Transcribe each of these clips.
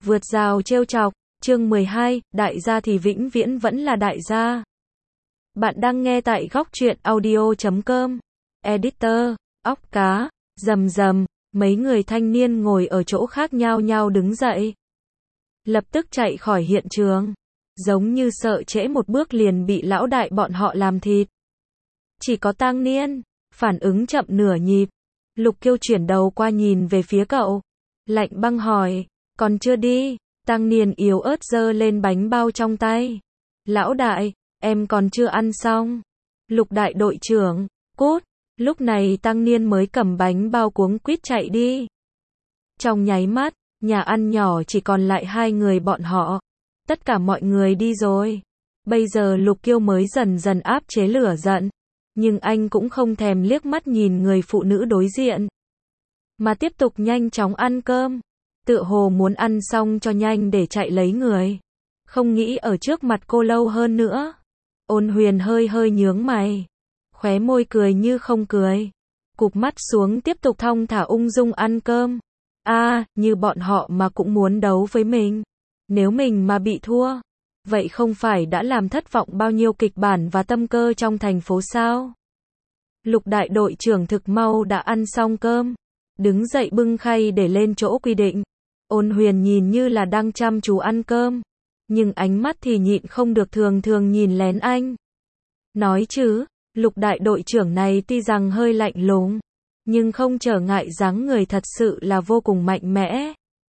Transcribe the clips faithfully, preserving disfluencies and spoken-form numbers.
Vượt rào trêu chọc, chương mười hai, đại gia thì vĩnh viễn vẫn là đại gia. Bạn đang nghe tại góc truyện audio chấm com. Editor, óc cá, rầm rầm, mấy người thanh niên ngồi ở chỗ khác nhao nhao đứng dậy. Lập tức chạy khỏi hiện trường, giống như sợ trễ một bước liền bị lão đại bọn họ làm thịt. Chỉ có Tang Niên, phản ứng chậm nửa nhịp. Lục Kiêu chuyển đầu qua nhìn về phía cậu, lạnh băng hỏi, còn chưa đi? Tang Niên yếu ớt giơ lên bánh bao trong tay. Lão đại, em còn chưa ăn xong. Lục đại đội trưởng, cút. Lúc này Tang Niên mới cầm bánh bao cuống quýt chạy đi. Trong nháy mắt, nhà ăn nhỏ chỉ còn lại hai người bọn họ. Tất cả mọi người đi rồi. Bây giờ Lục Kiêu mới dần dần áp chế lửa giận. Nhưng anh cũng không thèm liếc mắt nhìn người phụ nữ đối diện, mà tiếp tục nhanh chóng ăn cơm. Tựa hồ muốn ăn xong cho nhanh để chạy lấy người. Không nghĩ ở trước mặt cô lâu hơn nữa. Ôn Huyền hơi hơi nhướng mày, khóe môi cười như không cười, cụp mắt xuống tiếp tục thong thả ung dung ăn cơm. A, à, như bọn họ mà cũng muốn đấu với mình. Nếu mình mà bị thua, vậy không phải đã làm thất vọng bao nhiêu kịch bản và tâm cơ trong thành phố sao? Lục đại đội trưởng thực mau đã ăn xong cơm, đứng dậy bưng khay để lên chỗ quy định. Ôn Huyền nhìn như là đang chăm chú ăn cơm, nhưng ánh mắt thì nhịn không được thường thường nhìn lén anh. Nói chứ, lục đại đội trưởng này tuy rằng hơi lạnh lùng, nhưng không trở ngại dáng người thật sự là vô cùng mạnh mẽ.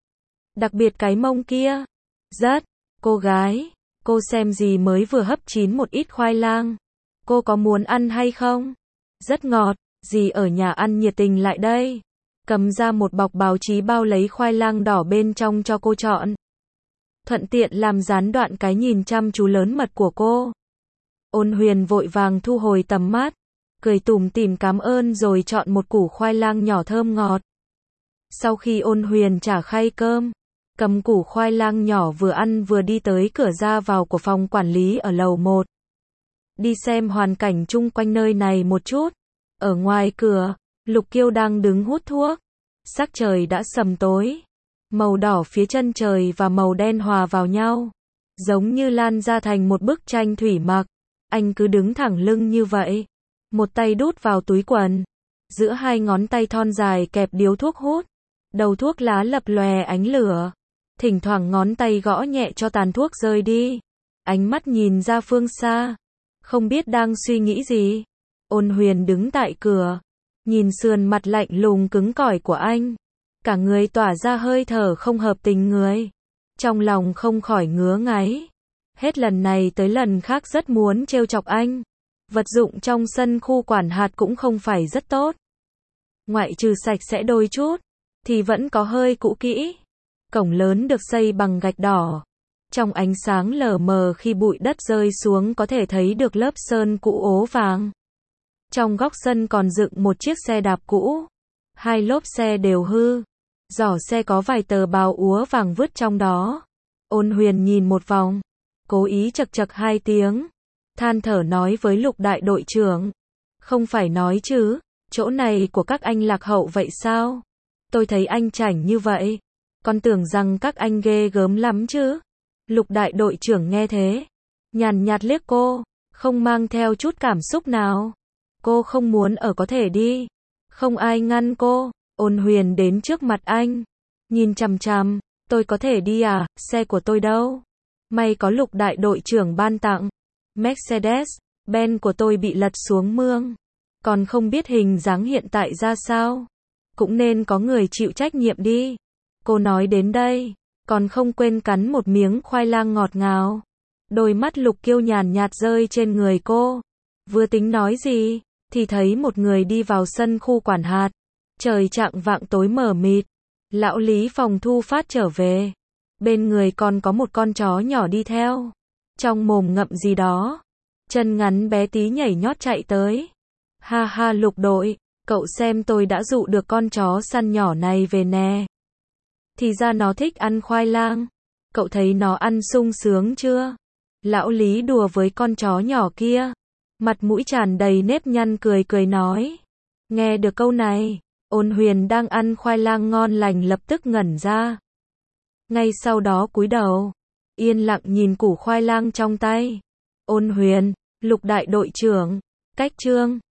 Đặc biệt cái mông kia, rất, cô gái, cô xem gì mới vừa hấp chín một ít khoai lang. Cô có muốn ăn hay không? Rất ngọt, dì ở nhà ăn nhiệt tình lại đây. Cầm ra một bọc báo chí bao lấy khoai lang đỏ bên trong cho cô chọn. Thuận tiện làm gián đoạn cái nhìn chăm chú lớn mật của cô. Ôn Huyền vội vàng thu hồi tầm mắt, cười tủm tỉm cảm ơn rồi chọn một củ khoai lang nhỏ thơm ngọt. Sau khi Ôn Huyền trả khay cơm, cầm củ khoai lang nhỏ vừa ăn vừa đi tới cửa ra vào của phòng quản lý ở lầu một. Đi xem hoàn cảnh chung quanh nơi này một chút. Ở ngoài cửa, Lục Kiêu đang đứng hút thuốc. Sắc trời đã sầm tối. Màu đỏ phía chân trời và màu đen hòa vào nhau, giống như lan ra thành một bức tranh thủy mặc. Anh cứ đứng thẳng lưng như vậy, một tay đút vào túi quần, giữa hai ngón tay thon dài kẹp điếu thuốc hút. Đầu thuốc lá lập lòe ánh lửa, thỉnh thoảng ngón tay gõ nhẹ cho tàn thuốc rơi đi. Ánh mắt nhìn ra phương xa, không biết đang suy nghĩ gì. Ôn Huyền đứng tại cửa, nhìn sườn mặt lạnh lùng cứng cỏi của anh, cả người tỏa ra hơi thở không hợp tình người. Trong lòng không khỏi ngứa ngáy. Hết lần này tới lần khác rất muốn trêu chọc anh. Vật dụng trong sân khu quản hạt cũng không phải rất tốt. Ngoại trừ sạch sẽ đôi chút, thì vẫn có hơi cũ kỹ. Cổng lớn được xây bằng gạch đỏ. Trong ánh sáng lờ mờ khi bụi đất rơi xuống có thể thấy được lớp sơn cũ ố vàng. Trong góc sân còn dựng một chiếc xe đạp cũ. Hai lốp xe đều hư. Giỏ xe có vài tờ báo úa vàng vứt trong đó. Ôn Huyền nhìn một vòng, cố ý chật chật hai tiếng, than thở nói với lục đại đội trưởng. Không phải nói chứ, chỗ này của các anh lạc hậu vậy sao? Tôi thấy anh chảnh như vậy, còn tưởng rằng các anh ghê gớm lắm chứ. Lục đại đội trưởng nghe thế, nhàn nhạt liếc cô, không mang theo chút cảm xúc nào. Cô không muốn ở có thể đi, không ai ngăn cô. Ôn Huyền đến trước mặt anh, nhìn chằm chằm, tôi có thể đi à, xe của tôi đâu? May có lục đại đội trưởng ban tặng. Mercedes Benz của tôi bị lật xuống mương, còn không biết hình dáng hiện tại ra sao. Cũng nên có người chịu trách nhiệm đi. Cô nói đến đây, còn không quên cắn một miếng khoai lang ngọt ngào. Đôi mắt Lục Kiêu nhàn nhạt rơi trên người cô. Vừa tính nói gì, thì thấy một người đi vào sân khu quản hạt. Trời chạng vạng tối mờ mịt. Lão Lý Phòng Thu Phát trở về. Bên người còn có một con chó nhỏ đi theo. Trong mồm ngậm gì đó. Chân ngắn bé tí nhảy nhót chạy tới. Ha ha Lục đội, cậu xem tôi đã dụ được con chó săn nhỏ này về nè. Thì ra nó thích ăn khoai lang. Cậu thấy nó ăn sung sướng chưa? Lão Lý đùa với con chó nhỏ kia. Mặt mũi tràn đầy nếp nhăn cười cười nói. Nghe được câu này, Ôn Huyền đang ăn khoai lang ngon lành lập tức ngẩn ra. ngay sau đó cúi đầu, yên lặng nhìn củ khoai lang trong tay. Ôn Huyền, Lục đại đội trưởng, cách Trương